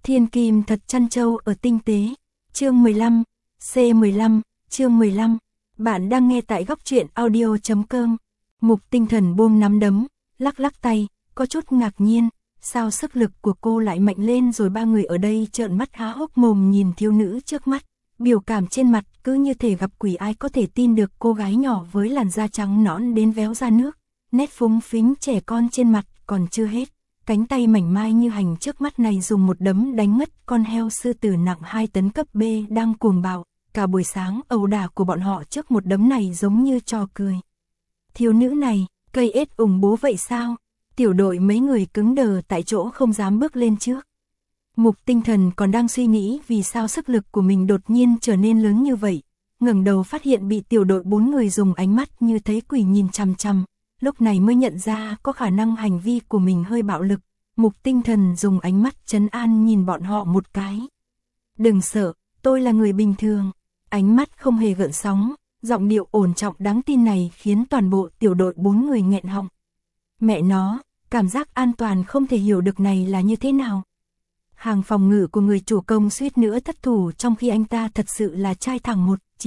Thiên kim thật chăn trâu ở tinh tế. Chương 15, C15, chương 15. Bạn đang nghe tại góc truyện audio.com. Mục Tinh Thần buông nắm đấm, lắc lắc tay, có chút ngạc nhiên, sao sức lực của cô lại mạnh lên rồi. Ba người ở đây trợn mắt há hốc mồm nhìn thiếu nữ trước mắt, biểu cảm trên mặt cứ như thể gặp quỷ. Ai có thể tin được cô gái nhỏ với làn da trắng nõn đến véo ra nước, nét phúng phính trẻ con trên mặt còn chưa hết. Cánh tay mảnh mai như hành trước mắt này dùng một đấm đánh ngất con heo sư tử nặng 2 tấn cấp B đang cuồng bạo. Cả buổi sáng ẩu đả của bọn họ trước một đấm này giống như trò cười. Thiếu nữ này, cây ếch ủng bố vậy sao? Tiểu đội mấy người cứng đờ tại chỗ không dám bước lên trước. Mục Tinh Thần còn đang suy nghĩ vì sao sức lực của mình đột nhiên trở nên lớn như vậy. Ngẩng đầu phát hiện bị tiểu đội 4 người dùng ánh mắt như thấy quỷ nhìn chằm chằm. Lúc này mới nhận ra có khả năng hành vi của mình hơi bạo lực. Mục Tinh Thần dùng ánh mắt trấn an nhìn bọn họ một cái. Đừng sợ, tôi là người bình thường. Ánh mắt không hề gợn sóng, giọng điệu ổn trọng đáng tin này khiến toàn bộ tiểu đội 4 người nghẹn họng. Mẹ nó, cảm giác an toàn không thể hiểu được này là như thế nào. Hàng phòng ngự của người chủ công suýt nữa thất thủ trong khi anh ta thật sự là trai thẳng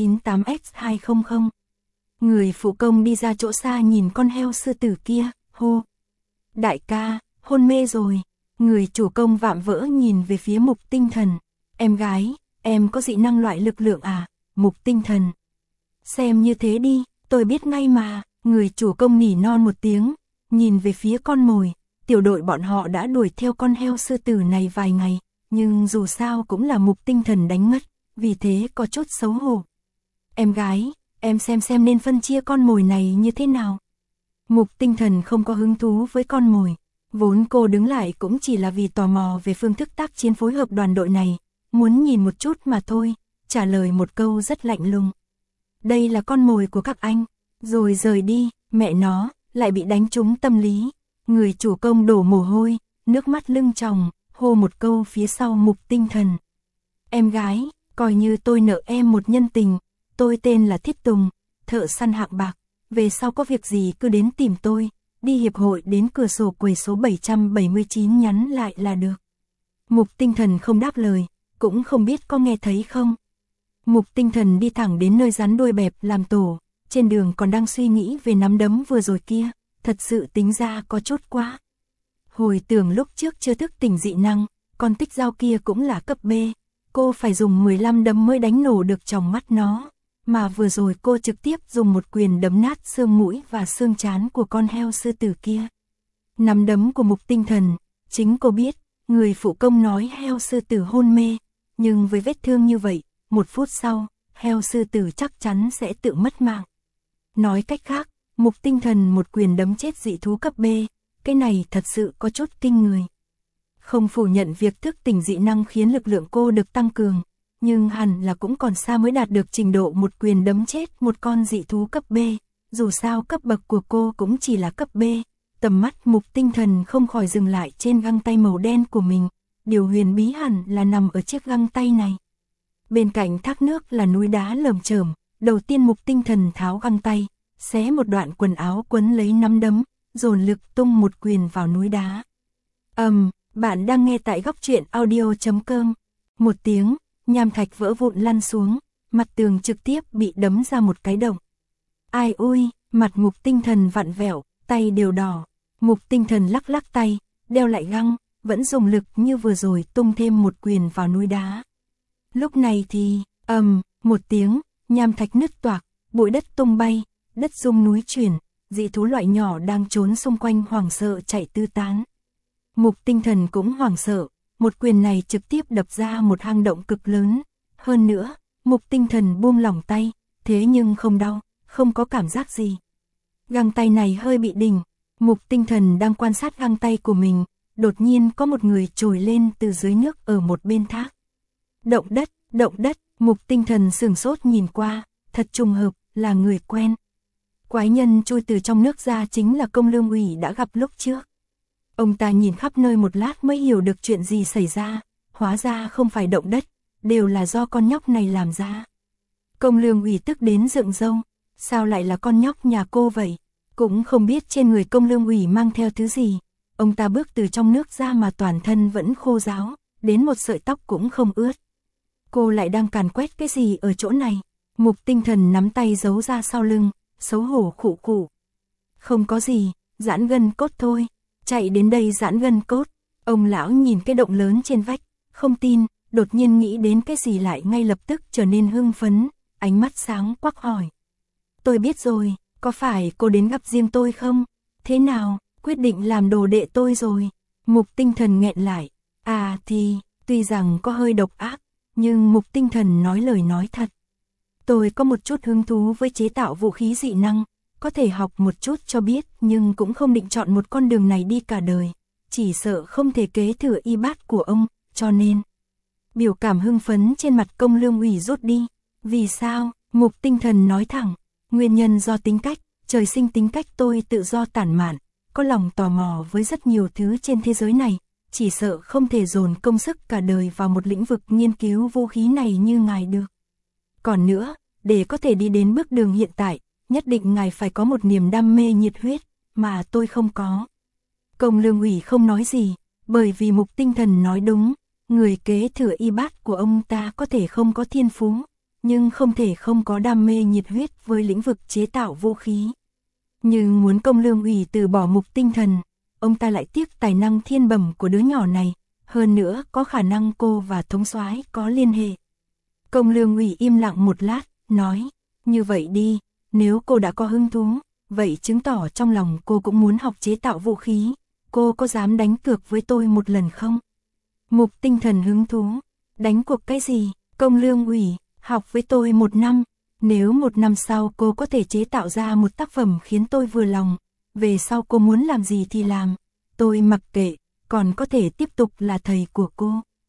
198X200. Người phụ công đi ra chỗ xa nhìn con heo sư tử kia, hô. Đại ca, hôn mê rồi. Người chủ công vạm vỡ nhìn về phía Mục Tinh Thần. Em gái, em có dị năng loại lực lượng à? Mục Tinh Thần. Xem như thế đi, tôi biết ngay mà. Người chủ công nỉ non một tiếng, nhìn về phía con mồi. Tiểu đội bọn họ đã đuổi theo con heo sư tử này vài ngày, nhưng dù sao cũng là Mục Tinh Thần đánh mất, vì thế có chút xấu hổ. Em gái, em xem nên phân chia con mồi này như thế nào. Mục Tinh Thần không có hứng thú với con mồi. Vốn cô đứng lại cũng chỉ là vì tò mò về phương thức tác chiến phối hợp đoàn đội này, muốn nhìn một chút mà thôi, trả lời một câu rất lạnh lùng. Đây là con mồi của các anh, rồi rời đi. Mẹ nó, lại bị đánh trúng tâm lý. Người chủ công đổ mồ hôi, nước mắt lưng tròng, hô một câu phía sau Mục Tinh Thần. Em gái, coi như tôi nợ em một nhân tình, tôi tên là Thiết Tùng, thợ săn hạng bạc, về sau có việc gì cứ đến tìm tôi, đi hiệp hội đến cửa sổ quầy số 779 nhắn lại là được. Mục Tinh Thần không đáp lời, cũng không biết có nghe thấy không. Mục Tinh Thần đi thẳng đến nơi rắn đuôi bẹp làm tổ, trên đường còn đang suy nghĩ về nắm đấm vừa rồi kia, thật sự tính ra có chút quá. Hồi tưởng lúc trước chưa thức tỉnh dị năng, con tích dao kia cũng là cấp B, cô phải dùng 15 đấm mới đánh nổ được tròng mắt nó, mà vừa rồi cô trực tiếp dùng một quyền đấm nát xương mũi và xương trán của con heo sư tử kia. Nắm đấm của Mục Tinh Thần, chính cô biết, người phụ công nói heo sư tử hôn mê, nhưng với vết thương như vậy, 1 phút sau, heo sư tử chắc chắn sẽ tự mất mạng. Nói cách khác, Mục Tinh Thần một quyền đấm chết dị thú cấp B, cái này thật sự có chút kinh người. Không phủ nhận việc thức tỉnh dị năng khiến lực lượng cô được tăng cường, nhưng hẳn là cũng còn xa mới đạt được trình độ một quyền đấm chết một con dị thú cấp B, dù sao cấp bậc của cô cũng chỉ là cấp B. Tầm mắt Mục Tinh Thần không khỏi dừng lại trên găng tay màu đen của mình, điều huyền bí hẳn là nằm ở chiếc găng tay này. Bên cạnh thác nước là núi đá lởm chởm, đầu tiên Mục Tinh Thần tháo găng tay, xé một đoạn quần áo quấn lấy nắm đấm, dồn lực tung một quyền vào núi đá. Bạn đang nghe tại góc truyện audio.com. Một tiếng, nham thạch vỡ vụn lăn xuống, mặt tường trực tiếp bị đấm ra một cái động. Ai ui, mặt Mục Tinh Thần vặn vẹo, tay đều đỏ. Mục Tinh Thần lắc lắc tay, đeo lại găng, vẫn dùng lực như vừa rồi tung thêm một quyền vào núi đá. Lúc này thì, một tiếng, nham thạch nứt toạc, bụi đất tung bay, đất rung núi chuyển, dị thú loại nhỏ đang trốn xung quanh hoảng sợ chạy tứ tán. Mục Tinh Thần cũng hoảng sợ, một quyền này trực tiếp đập ra một hang động cực lớn. Hơn nữa, Mục Tinh Thần buông lỏng tay, thế nhưng không đau, không có cảm giác gì. Găng tay này hơi bị đỉnh, Mục Tinh Thần đang quan sát găng tay của mình, đột nhiên có một người trồi lên từ dưới nước ở một bên thác. Động đất, Mục Tinh Thần sửng sốt nhìn qua, thật trùng hợp, là người quen. Quái nhân trôi từ trong nước ra chính là Công Lương Ủy đã gặp lúc trước. Ông ta nhìn khắp nơi một lát mới hiểu được chuyện gì xảy ra, hóa ra không phải động đất, đều là do con nhóc này làm ra. Công Lương Ủy tức đến dựng râu, sao lại là con nhóc nhà cô vậy? Cũng không biết trên người Công Lương Ủy mang theo thứ gì. Ông ta bước từ trong nước ra mà toàn thân vẫn khô ráo, đến một sợi tóc cũng không ướt. Cô lại đang càn quét cái gì ở chỗ này? Mục Tinh Thần nắm tay giấu ra sau lưng, xấu hổ khụ khụ. Không có gì, giãn gân cốt thôi, chạy đến đây giãn gân cốt. Ông lão nhìn cái động lớn trên vách, không tin, đột nhiên nghĩ đến cái gì lại ngay lập tức trở nên hưng phấn, ánh mắt sáng quắc hỏi. Tôi biết rồi, có phải cô đến gặp riêng tôi không? Thế nào, quyết định làm đồ đệ tôi rồi? Mục Tinh Thần nghẹn lại. À thì, tuy rằng có hơi độc ác, nhưng Mục Tinh Thần nói lời nói thật. Tôi có một chút hứng thú với chế tạo vũ khí dị năng, có thể học một chút cho biết nhưng cũng không định chọn một con đường này đi cả đời. Chỉ sợ không thể kế thừa y bát của ông, cho nên. Biểu cảm hưng phấn trên mặt Công Lương Ủy rút đi. Vì sao? Mục Tinh Thần nói thẳng. Nguyên nhân do tính cách, trời sinh tính cách tôi tự do tản mạn, có lòng tò mò với rất nhiều thứ trên thế giới này. Chỉ sợ không thể dồn công sức cả đời vào một lĩnh vực nghiên cứu vũ khí này như ngài được. Còn nữa, để có thể đi đến bước đường hiện tại, nhất định ngài phải có một niềm đam mê nhiệt huyết, mà tôi không có. Công Lương Ủy không nói gì, bởi vì Mục Tinh Thần nói đúng, người kế thừa y bát của ông ta có thể không có thiên phú, nhưng không thể không có đam mê nhiệt huyết với lĩnh vực chế tạo vũ khí. Nhưng muốn Công Lương Ủy từ bỏ Mục Tinh Thần, ông ta lại tiếc tài năng thiên bẩm của đứa nhỏ này, hơn nữa có khả năng cô và thống soái có liên hệ. Công Lương Ủy im lặng một lát, nói, như vậy đi, nếu cô đã có hứng thú, vậy chứng tỏ trong lòng cô cũng muốn học chế tạo vũ khí, cô có dám đánh cược với tôi một lần không? Mục Tinh Thần hứng thú, đánh cuộc cái gì? Công Lương Ủy, học với tôi 1 năm, nếu 1 năm sau cô có thể chế tạo ra một tác phẩm khiến tôi vừa lòng, về sau cô muốn làm gì thì làm, tôi mặc kệ, còn có thể tiếp tục là thầy của cô.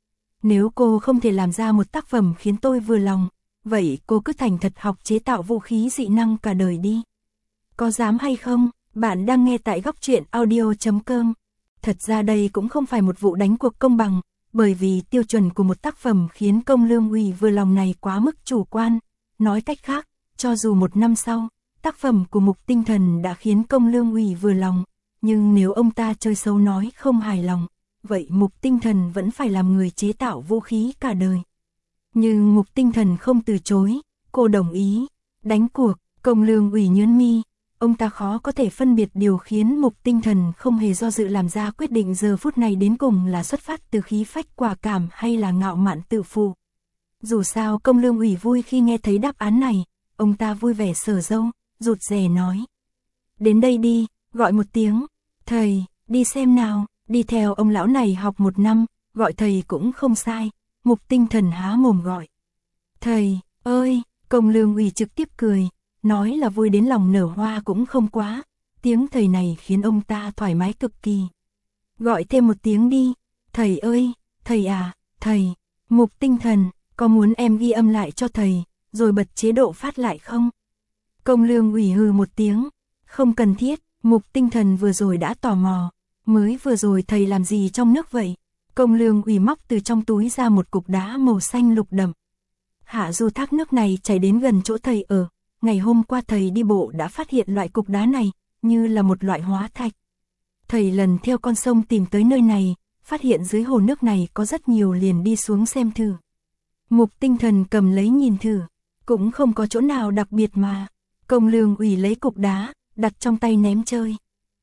Nếu cô không thể làm ra một tác phẩm khiến tôi vừa lòng, vậy cô cứ thành thật học chế tạo vũ khí dị năng cả đời đi. Có dám hay không? Bạn đang nghe tại Góc Truyện Audio.com. Thật ra đây cũng không phải một vụ đánh cuộc công bằng, bởi vì tiêu chuẩn của một tác phẩm khiến Công Lương Ủy vừa lòng này quá mức chủ quan. Nói cách khác, cho dù 1 năm sau, tác phẩm của Mục Tinh Thần đã khiến Công Lương Ủy vừa lòng, nhưng nếu ông ta chơi xấu nói không hài lòng, vậy Mục Tinh Thần vẫn phải làm người chế tạo vũ khí cả đời. Nhưng Mục Tinh Thần không từ chối, cô đồng ý. Đánh cuộc, Công Lương Ủy nhướng mi, ông ta khó có thể phân biệt điều khiến Mục Tinh Thần không hề do dự làm ra quyết định giờ phút này đến cùng là xuất phát từ khí phách quả cảm hay là ngạo mạn tự phụ. Dù sao Công Lương Ủy vui khi nghe thấy đáp án này, ông ta vui vẻ sờ râu, rụt rè nói. Đến đây đi, gọi một tiếng, thầy, đi xem nào, đi theo ông lão này học 1 năm, gọi thầy cũng không sai. Mục Tinh Thần há mồm gọi. Thầy, ơi, Công Lương Ủy trực tiếp cười, nói là vui đến lòng nở hoa cũng không quá, tiếng thầy này khiến ông ta thoải mái cực kỳ. Gọi thêm một tiếng đi, thầy ơi, thầy à, thầy, Mục Tinh Thần, có muốn em ghi âm lại cho thầy, rồi bật chế độ phát lại không? Công Lương Ủy hừ một tiếng, không cần thiết, Mục Tinh Thần vừa rồi đã tò mò, mới vừa rồi thầy làm gì trong nước vậy? Công Lương Ủy móc từ trong túi ra một cục đá màu xanh lục đậm. Hạ du thác nước này chảy đến gần chỗ thầy ở, ngày hôm qua thầy đi bộ đã phát hiện loại cục đá này, như là một loại hóa thạch. Thầy lần theo con sông tìm tới nơi này, phát hiện dưới hồ nước này có rất nhiều liền đi xuống xem thử. Mục Tinh Thần cầm lấy nhìn thử, cũng không có chỗ nào đặc biệt mà. Công Lương Ủy lấy cục đá, đặt trong tay ném chơi.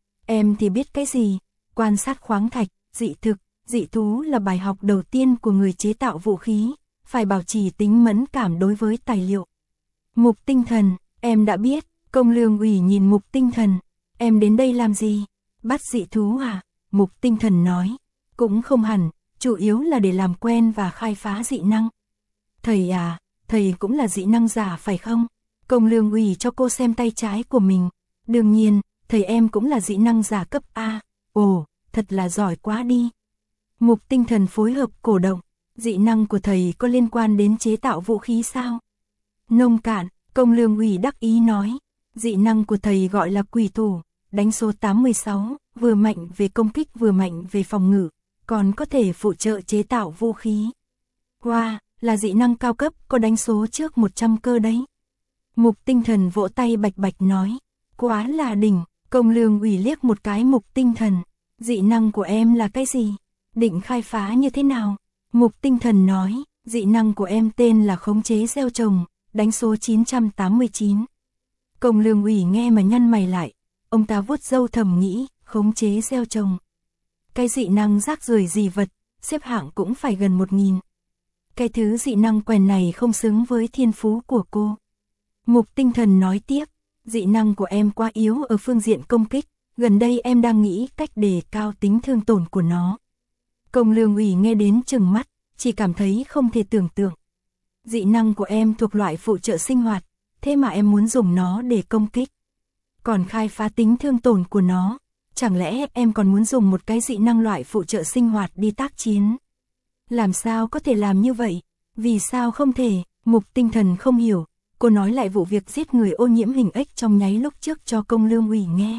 Em thì biết cái gì, quan sát khoáng thạch, dị thực, dị thú là bài học đầu tiên của người chế tạo vũ khí, phải bảo trì tính mẫn cảm đối với tài liệu. Mục Tinh Thần, em đã biết. Công Lương Ủy nhìn Mục Tinh Thần, em đến đây làm gì? Bắt dị thú à? Mục Tinh Thần nói, cũng không hẳn, chủ yếu là để làm quen và khai phá dị năng. Thầy à, thầy cũng là dị năng giả phải không? Công Lương Ủy cho cô xem tay trái của mình. Đương nhiên, thầy em cũng là dị năng giả cấp A. Ồ, thật là giỏi quá đi. Mục Tinh Thần phối hợp cổ động, dị năng của thầy có liên quan đến chế tạo vũ khí sao? Nông cạn, Công Lương Ủy đắc ý nói, dị năng của thầy gọi là quỷ thủ, đánh số 86, vừa mạnh về công kích vừa mạnh về phòng ngự, còn có thể phụ trợ chế tạo vũ khí. Wow, là dị năng cao cấp, có đánh số trước 100 cơ đấy. Mục Tinh Thần vỗ tay bạch bạch nói, quá là đỉnh. Công Lương Ủy liếc một cái Mục Tinh Thần, dị năng của em là cái gì? Định khai phá như thế nào? Mục Tinh Thần nói, dị năng của em tên là khống chế gieo trồng, đánh số 989. Công Lương Ủy nghe mà nhăn mày lại, ông ta vuốt râu thầm nghĩ, khống chế gieo trồng. Cái dị năng rác rưởi gì vật, xếp hạng cũng phải gần 1000. Cái thứ dị năng quèn này không xứng với thiên phú của cô. Mục Tinh Thần nói tiếp, dị năng của em quá yếu ở phương diện công kích, gần đây em đang nghĩ cách đề cao tính thương tổn của nó. Công Lương Ủy nghe đến trừng mắt, chỉ cảm thấy không thể tưởng tượng. Dị năng của em thuộc loại phụ trợ sinh hoạt, thế mà em muốn dùng nó để công kích. Còn khai phá tính thương tổn của nó, chẳng lẽ em còn muốn dùng một cái dị năng loại phụ trợ sinh hoạt đi tác chiến? Làm sao có thể làm như vậy? Vì sao không thể? Mục Tinh Thần không hiểu, cô nói lại vụ việc giết người ô nhiễm hình ếch trong nháy lúc trước cho Công Lương Ủy nghe.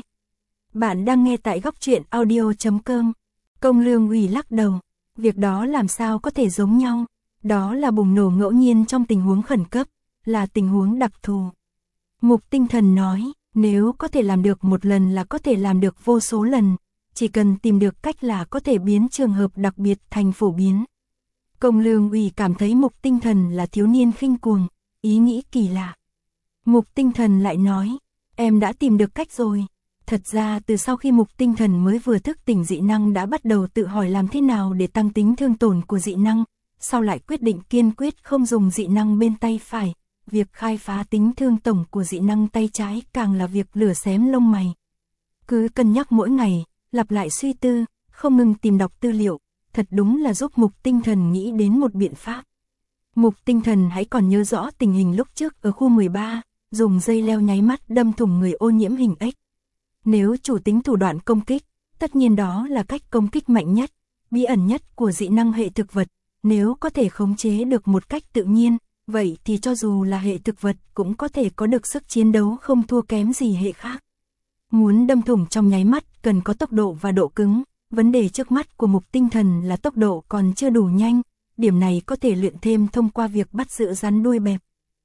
Bạn đang nghe tại góc truyện audio.com. Công Lương Ủy lắc đầu, việc đó làm sao có thể giống nhau, đó là bùng nổ ngẫu nhiên trong tình huống khẩn cấp, là tình huống đặc thù. Mục Tinh Thần nói, nếu có thể làm được một lần là có thể làm được vô số lần, chỉ cần tìm được cách là có thể biến trường hợp đặc biệt thành phổ biến. Công Lương Ủy cảm thấy Mục Tinh Thần là thiếu niên khinh cuồng, ý nghĩ kỳ lạ. Mục Tinh Thần lại nói, em đã tìm được cách rồi. Thật ra từ sau khi Mục Tinh Thần mới vừa thức tỉnh dị năng đã bắt đầu tự hỏi làm thế nào để tăng tính thương tổn của dị năng, sau lại quyết định kiên quyết không dùng dị năng bên tay phải. Việc khai phá tính thương tổng của dị năng tay trái càng là việc lửa xém lông mày. Cứ cân nhắc mỗi ngày, lặp lại suy tư, không ngừng tìm đọc tư liệu, thật đúng là giúp Mục Tinh Thần nghĩ đến một biện pháp. Mục Tinh Thần hãy còn nhớ rõ tình hình lúc trước ở khu 13, dùng dây leo nháy mắt đâm thủng người ô nhiễm hình ếch. Nếu chủ tính thủ đoạn công kích, tất nhiên đó là cách công kích mạnh nhất, bí ẩn nhất của dị năng hệ thực vật, nếu có thể khống chế được một cách tự nhiên, vậy thì cho dù là hệ thực vật cũng có thể có được sức chiến đấu không thua kém gì hệ khác. Muốn đâm thủng trong nháy mắt cần có tốc độ và độ cứng, vấn đề trước mắt của Mục Tinh Thần là tốc độ còn chưa đủ nhanh, điểm này có thể luyện thêm thông qua việc bắt giữ rắn đuôi bẹp.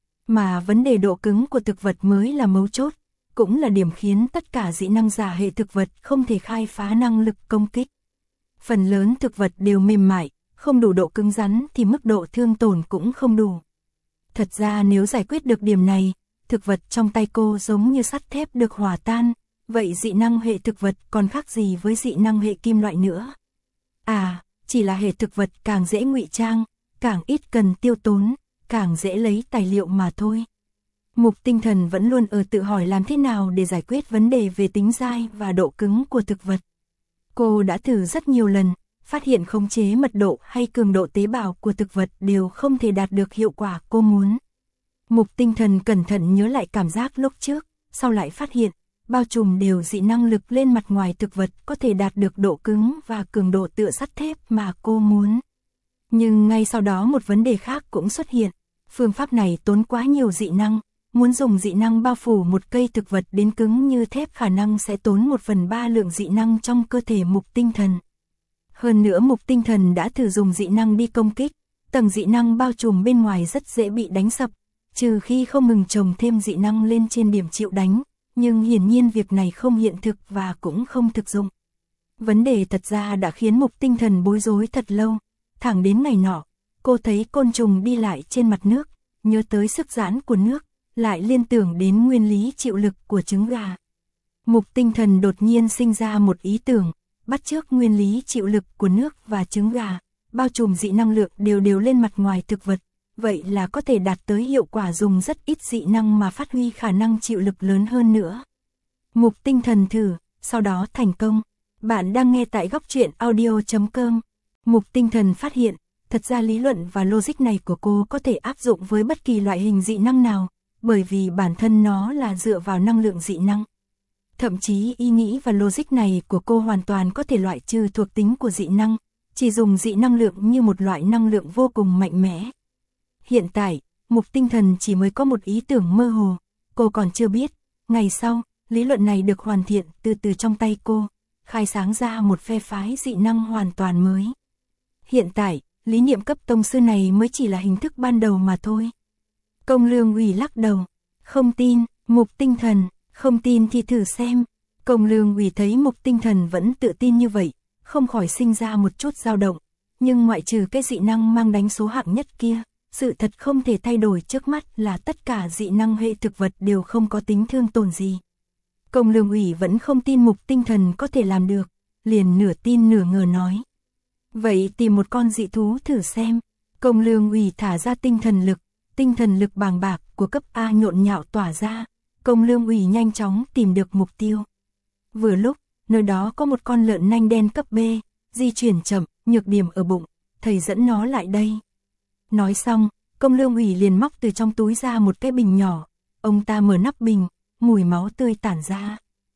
Mà vấn đề độ cứng của thực vật mới là mấu chốt, cũng là điểm khiến tất cả dị năng giả hệ thực vật không thể khai phá năng lực công kích. Phần lớn thực vật đều mềm mại, không đủ độ cứng rắn thì mức độ thương tổn cũng không đủ. Thật ra nếu giải quyết được điểm này, thực vật trong tay cô giống như sắt thép được hòa tan, vậy dị năng hệ thực vật còn khác gì với dị năng hệ kim loại nữa? À, chỉ là hệ thực vật càng dễ ngụy trang, càng ít cần tiêu tốn, càng dễ lấy tài liệu mà thôi. Mục Tinh Thần vẫn luôn tự hỏi làm thế nào để giải quyết vấn đề về tính dai và độ cứng của thực vật. Cô đã thử rất nhiều lần, phát hiện khống chế mật độ hay cường độ tế bào của thực vật đều không thể đạt được hiệu quả cô muốn. Mục Tinh Thần cẩn thận nhớ lại cảm giác lúc trước, sau lại phát hiện, bao trùm đều dị năng lực lên mặt ngoài thực vật có thể đạt được độ cứng và cường độ tựa sắt thép mà cô muốn. Nhưng ngay sau đó một vấn đề khác cũng xuất hiện, phương pháp này tốn quá nhiều dị năng, muốn dùng dị năng bao phủ một cây thực vật đến cứng như thép khả năng sẽ tốn 1/3 lượng dị năng trong cơ thể Mục Tinh Thần. Hơn nữa Mục Tinh Thần đã thử dùng dị năng đi công kích, tầng dị năng bao trùm bên ngoài rất dễ bị đánh sập, trừ khi không ngừng trồng thêm dị năng lên trên điểm chịu đánh, nhưng hiển nhiên việc này không hiện thực và cũng không thực dụng. Vấn đề thật ra đã khiến Mục Tinh Thần bối rối thật lâu, thẳng đến ngày nọ, cô thấy côn trùng đi lại trên mặt nước, nhớ tới sức giãn của nước, lại liên tưởng đến nguyên lý chịu lực của trứng gà. Mục Tinh Thần đột nhiên sinh ra một ý tưởng, bắt chước nguyên lý chịu lực của nước và trứng gà, bao trùm dị năng lượng đều lên mặt ngoài thực vật, vậy là có thể đạt tới hiệu quả dùng rất ít dị năng mà phát huy khả năng chịu lực lớn hơn nữa. Mục Tinh Thần thử, sau đó thành công. Bạn đang nghe tại góc truyện audio.com. Mục Tinh Thần phát hiện, thật ra lý luận và logic này của cô có thể áp dụng với bất kỳ loại hình dị năng nào, bởi vì bản thân nó là dựa vào năng lượng dị năng. Thậm chí ý nghĩ và logic này của cô hoàn toàn có thể loại trừ thuộc tính của dị năng, chỉ dùng dị năng lượng như một loại năng lượng vô cùng mạnh mẽ. Hiện tại, Mục Tinh Thần chỉ mới có một ý tưởng mơ hồ, cô còn chưa biết, ngày sau, lý luận này được hoàn thiện từ từ trong tay cô, khai sáng ra một phe phái dị năng hoàn toàn mới. Hiện tại, lý niệm cấp tông sư này mới chỉ là hình thức ban đầu mà thôi. Công Lương Ủy lắc đầu, không tin. Mục Tinh Thần, không tin thì thử xem. Công Lương Ủy thấy Mục Tinh Thần vẫn tự tin như vậy, không khỏi sinh ra một chút dao động, nhưng ngoại trừ cái dị năng mang đánh số hạng nhất kia, sự thật không thể thay đổi trước mắt là tất cả dị năng hệ thực vật đều không có tính thương tổn gì. Công Lương Ủy vẫn không tin Mục Tinh Thần có thể làm được, liền nửa tin nửa ngờ nói. Vậy tìm một con dị thú thử xem. Công Lương Ủy thả ra tinh thần lực bàng bạc của cấp A nhộn nhạo tỏa ra. Công Lương Ủy nhanh chóng tìm được mục tiêu. Vừa lúc, nơi đó có một con lợn nanh đen cấp B, di chuyển chậm, nhược điểm ở bụng, thầy dẫn nó lại đây. Nói xong, Công Lương Ủy liền móc từ trong túi ra một cái bình nhỏ, ông ta mở nắp bình, mùi máu tươi tản ra.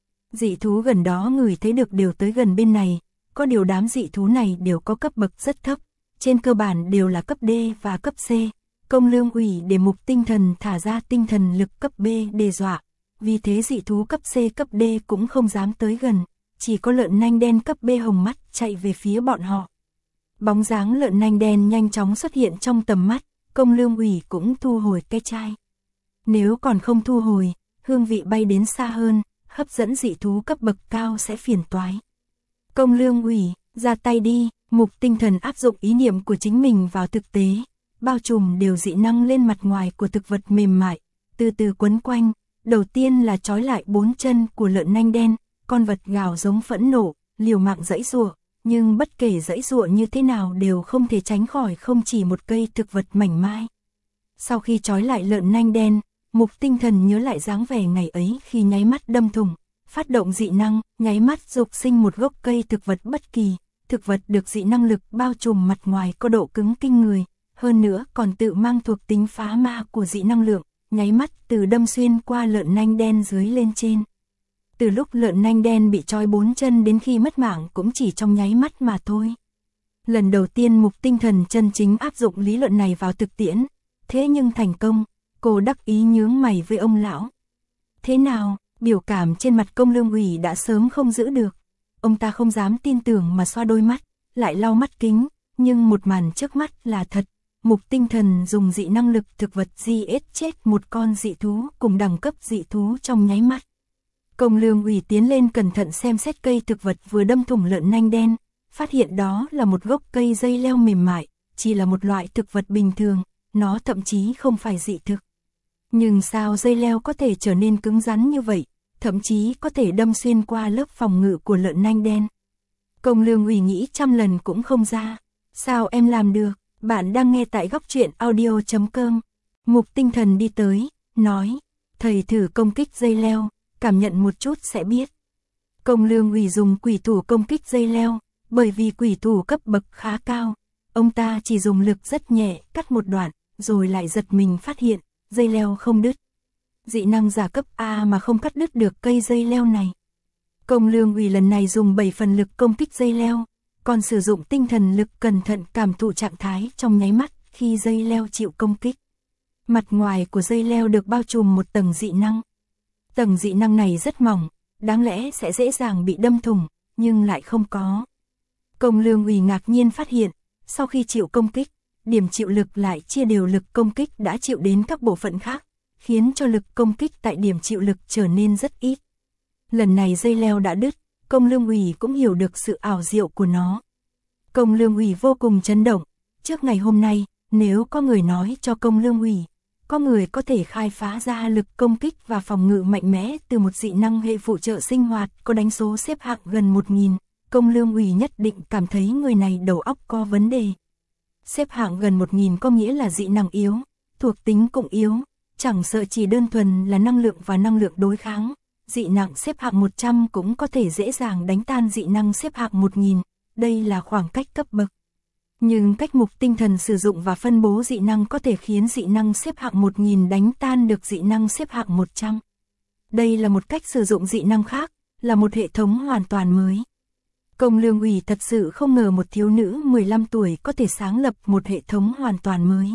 Dị thú gần đó ngửi thấy được đều tới gần bên này, có điều đám dị thú này đều có cấp bậc rất thấp, trên cơ bản đều là cấp D và cấp C. Công Lương Ủy để Mục Tinh Thần thả ra tinh thần lực cấp B đe dọa, vì thế dị thú cấp C cấp D cũng không dám tới gần, chỉ có lợn nanh đen cấp B hồng mắt chạy về phía bọn họ. Bóng dáng lợn nanh đen nhanh chóng xuất hiện trong tầm mắt, Công Lương Ủy cũng thu hồi cái chai. Nếu còn không thu hồi, hương vị bay đến xa hơn, hấp dẫn dị thú cấp bậc cao sẽ phiền toái. Công Lương Ủy, ra tay đi. Mục Tinh Thần áp dụng ý niệm của chính mình vào thực tế, bao trùm đều dị năng lên mặt ngoài của thực vật mềm mại, từ từ quấn quanh. Đầu tiên là trói lại 4 chân của lợn nanh đen, con vật gào giống phẫn nộ, liều mạng giãy giụa, nhưng bất kể giãy giụa như thế nào đều không thể tránh khỏi không chỉ một cây thực vật mảnh mai. Sau khi trói lại lợn nanh đen, Mục Tinh Thần nhớ lại dáng vẻ ngày ấy khi nháy mắt đâm thủng, phát động dị năng, nháy mắt dục sinh một gốc cây thực vật bất kỳ. Thực vật được dị năng lực bao trùm mặt ngoài có độ cứng kinh người, hơn nữa còn tự mang thuộc tính phá ma của dị năng lượng, nháy mắt từ đâm xuyên qua lợn nanh đen dưới lên trên. Từ lúc lợn nanh đen bị trói 4 chân đến khi mất mạng cũng chỉ trong nháy mắt mà thôi. Lần đầu tiên Mục Tinh Thần chân chính áp dụng lý luận này vào thực tiễn, thế nhưng thành công, cô đắc ý nhướng mày với ông lão. Thế nào, biểu cảm trên mặt Công Lương Ủy đã sớm không giữ được. Ông ta không dám tin tưởng mà xoa đôi mắt, lại lau mắt kính, nhưng một màn trước mắt là thật. Mục Tinh Thần dùng dị năng lực thực vật giết chết một con dị thú cùng đẳng cấp dị thú trong nháy mắt. Công Lương Ủy tiến lên cẩn thận xem xét cây thực vật vừa đâm thủng lợn nanh đen, phát hiện đó là một gốc cây dây leo mềm mại, chỉ là một loại thực vật bình thường, nó thậm chí không phải dị thực. Nhưng sao dây leo có thể trở nên cứng rắn như vậy? Thậm chí có thể đâm xuyên qua lớp phòng ngự của lợn nanh đen. Công Lương Ủy nghĩ trăm lần cũng không ra. Sao em làm được? Bạn đang nghe tại góc truyện audio.com. Mục Tinh Thần đi tới, nói, thầy thử công kích dây leo, cảm nhận một chút sẽ biết. Công Lương Ủy dùng quỷ thủ công kích dây leo, bởi vì quỷ thủ cấp bậc khá cao. Ông ta chỉ dùng lực rất nhẹ, cắt một đoạn, rồi lại giật mình phát hiện, dây leo không đứt. Dị năng giả cấp A mà không cắt đứt được cây dây leo này. Công Lương Ủy lần này dùng 7 phần lực công kích dây leo, còn sử dụng tinh thần lực cẩn thận cảm thụ trạng thái trong nháy mắt khi dây leo chịu công kích. Mặt ngoài của dây leo được bao trùm một tầng dị năng. Tầng dị năng này rất mỏng, đáng lẽ sẽ dễ dàng bị đâm thủng, nhưng lại không có. Công Lương Ủy ngạc nhiên phát hiện, sau khi chịu công kích, điểm chịu lực lại chia đều lực công kích đã chịu đến các bộ phận khác, khiến cho lực công kích tại điểm chịu lực trở nên rất ít. Lần này dây leo đã đứt, Công Lương Ủy cũng hiểu được sự ảo diệu của nó. Công Lương Ủy vô cùng chấn động, trước ngày hôm nay, nếu có người nói cho Công Lương Ủy, có người có thể khai phá ra lực công kích và phòng ngự mạnh mẽ từ một dị năng hệ phụ trợ sinh hoạt có đánh số xếp hạng gần 1000, Công Lương Ủy nhất định cảm thấy người này đầu óc có vấn đề. Xếp hạng gần 1000 có nghĩa là dị năng yếu, thuộc tính cũng yếu. Chẳng sợ chỉ đơn thuần là năng lượng và năng lượng đối kháng, dị năng xếp hạng 100 cũng có thể dễ dàng đánh tan dị năng xếp hạng 1000, đây là khoảng cách cấp bậc. Nhưng cách Mục Tinh Thần sử dụng và phân bố dị năng có thể khiến dị năng xếp hạng 1000 đánh tan được dị năng xếp hạng 100. Đây là một cách sử dụng dị năng khác, là một hệ thống hoàn toàn mới. Công Lương Ủy thật sự không ngờ một thiếu nữ 15 tuổi có thể sáng lập một hệ thống hoàn toàn mới.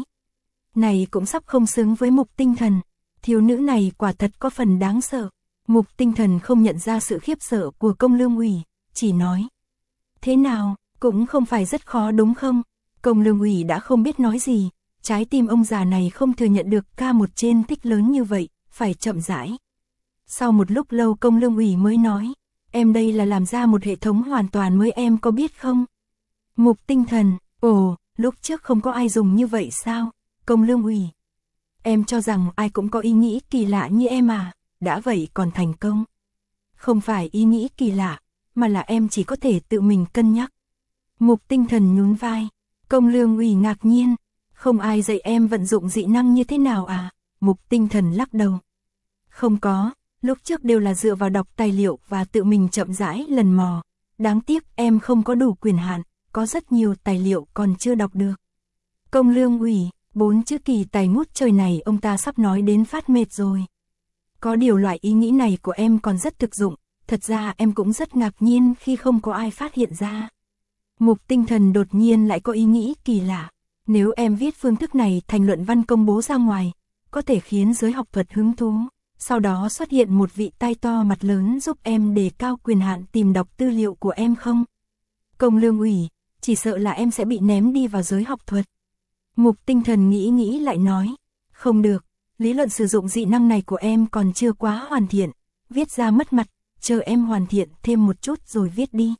Này cũng sắp không xứng với Mục Tinh Thần, thiếu nữ này quả thật có phần đáng sợ. Mục Tinh Thần không nhận ra sự khiếp sợ của Công Lương Ủy, chỉ nói. Thế nào, cũng không phải rất khó đúng không? Công Lương Ủy đã không biết nói gì, trái tim ông già này không thừa nhận được ca một trên tích lớn như vậy, phải chậm rãi. Sau một lúc lâu Công Lương Ủy mới nói, em đây là làm ra một hệ thống hoàn toàn mới em có biết không? Mục Tinh Thần, Ồ, lúc trước không có ai dùng như vậy sao, Công Lương ủy? Em cho rằng ai cũng có ý nghĩ kỳ lạ như em à, đã vậy còn thành công. Không phải ý nghĩ kỳ lạ, mà là em chỉ có thể tự mình cân nhắc. Mục Tinh Thần nhún vai, Công Lương ủy ngạc nhiên, không ai dạy em vận dụng dị năng như thế nào à? Mục Tinh Thần lắc đầu. Không có, lúc trước đều là dựa vào đọc tài liệu và tự mình chậm rãi lần mò. Đáng tiếc em không có đủ quyền hạn, có rất nhiều tài liệu còn chưa đọc được. Công Lương ủy, 4 chữ kỳ tài ngút trời này ông ta sắp nói đến phát mệt rồi. Có điều loại ý nghĩ này của em còn rất thực dụng, thật ra em cũng rất ngạc nhiên khi không có ai phát hiện ra. Mục Tinh Thần đột nhiên lại có ý nghĩ kỳ lạ. Nếu em viết phương thức này thành luận văn công bố ra ngoài, có thể khiến giới học thuật hứng thú. Sau đó xuất hiện một vị tay to mặt lớn giúp em đề cao quyền hạn tìm đọc tư liệu của em không? Công Lương ủy, chỉ sợ là em sẽ bị ném đi vào giới học thuật. Mục Tinh Thần nghĩ lại nói, không được, lý luận sử dụng dị năng này của em còn chưa quá hoàn thiện, viết ra mất mặt, chờ em hoàn thiện thêm một chút rồi viết đi.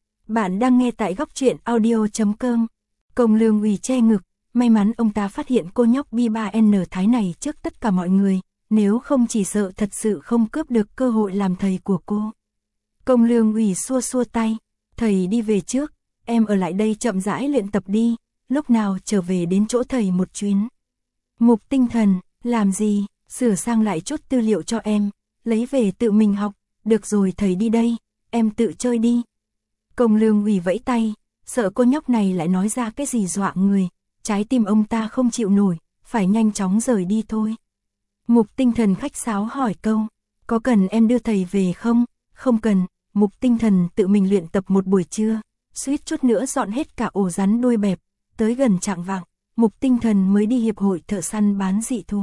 Bạn đang nghe tại góc truyện audio.com. Công Lương ủy che ngực, may mắn ông ta phát hiện cô nhóc B3N Thái này trước tất cả mọi người, nếu không chỉ sợ thật sự không cướp được cơ hội làm thầy của cô. Công Lương ủy xua xua tay, thầy đi về trước, em ở lại đây chậm rãi luyện tập đi, lúc nào trở về đến chỗ thầy một chuyến. Mục Tinh Thần, làm gì, sửa sang lại chút tư liệu cho em, lấy về tự mình học, được rồi thầy đi đây, em tự chơi đi. Công Lương ủy vẫy tay, sợ cô nhóc này lại nói ra cái gì dọa người, trái tim ông ta không chịu nổi, phải nhanh chóng rời đi thôi. Mục Tinh Thần khách sáo hỏi câu, có cần em đưa thầy về không? Không cần, Mục Tinh Thần tự mình luyện tập một buổi trưa, suýt chút nữa dọn hết cả ổ rắn đuôi bẹp, tới gần chạng vạng, Mục Tinh Thần mới đi hiệp hội thợ săn bán dị thú.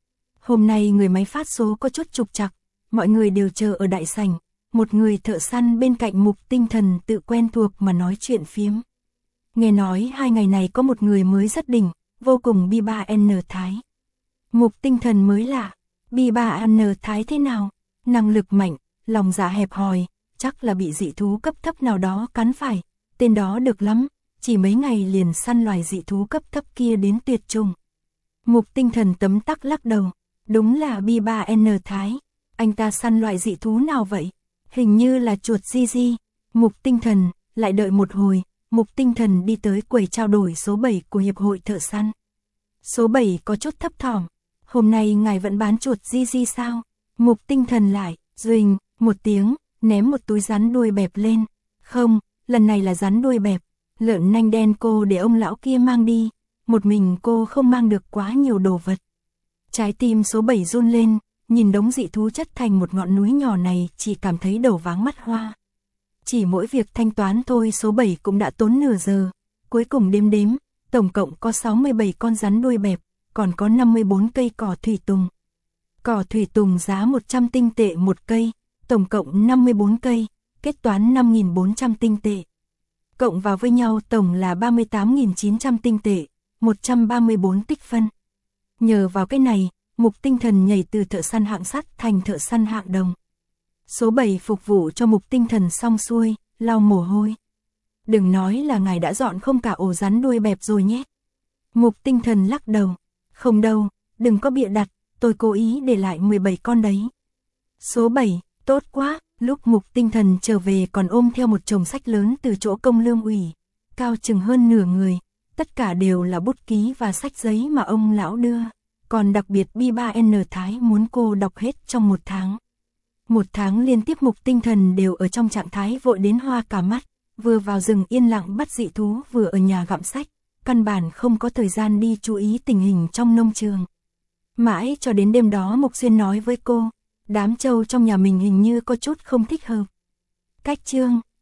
Hôm nay người máy phát số có chút trục trặc, mọi người đều chờ ở đại sảnh, một người thợ săn bên cạnh Mục Tinh Thần tự quen thuộc mà nói chuyện phiếm. Nghe nói 2 ngày này có một người mới rất đỉnh, vô cùng B3N Thái. Mục Tinh Thần mới lạ, B3N Thái thế nào? Năng lực mạnh, lòng dạ hẹp hòi, chắc là bị dị thú cấp thấp nào đó cắn phải, tên đó được lắm, chỉ mấy ngày liền săn loài dị thú cấp thấp kia đến tuyệt chủng. Mục Tinh Thần tấm tắc lắc đầu, đúng là B3N Thái, anh ta săn loại dị thú nào vậy? Hình như là chuột Gigi. Mục Tinh Thần, lại đợi một hồi, Mục Tinh Thần đi tới quầy trao đổi số 7 của Hiệp hội thợ săn. Số 7 có chút thấp thỏm, hôm nay ngài vẫn bán chuột Gigi sao? Mục Tinh Thần lại, duỳnh, một tiếng, ném một túi rắn đuôi bẹp lên. Không, lần này là rắn đuôi bẹp, lợn nanh đen cô để ông lão kia mang đi, một mình cô không mang được quá nhiều đồ vật. Trái tim số 7 run lên, nhìn đống dị thú chất thành một ngọn núi nhỏ này chỉ cảm thấy đầu váng mắt hoa. Chỉ mỗi việc thanh toán thôi số 7 cũng đã tốn nửa giờ, cuối cùng đếm, tổng cộng có 67 con rắn đuôi bẹp, còn có 54 cây cỏ thủy tùng. Cỏ thủy tùng giá 100 tinh tệ một cây, tổng cộng 54 cây, kết toán 5.400 tinh tệ. Cộng vào với nhau tổng là 38.900 tinh tệ, 134 tích phân. Nhờ vào cái này, Mục Tinh Thần nhảy từ thợ săn hạng sắt thành thợ săn hạng đồng. Số 7 phục vụ cho Mục Tinh Thần xong xuôi, lau mồ hôi. Đừng nói là ngài đã dọn không cả ổ rắn đuôi bẹp rồi nhé. Mục Tinh Thần lắc đầu. Không đâu, đừng có bịa đặt, tôi cố ý để lại 17 con đấy. Số 7, tốt quá, lúc Mục Tinh Thần trở về còn ôm theo một chồng sách lớn từ chỗ Công Lương ủy, cao chừng hơn nửa người, tất cả đều là bút ký và sách giấy mà ông lão đưa, còn đặc biệt B3N Thái muốn cô đọc hết trong 1 tháng. 1 tháng liên tiếp Mục Tinh Thần đều ở trong trạng thái vội đến hoa cả mắt, vừa vào rừng yên lặng bắt dị thú vừa ở nhà gặm sách, căn bản không có thời gian đi chú ý tình hình trong nông trường. Mãi cho đến đêm đó Mục Xuyên nói với cô, đám trâu trong nhà mình hình như có chút không thích hợp. Cách chương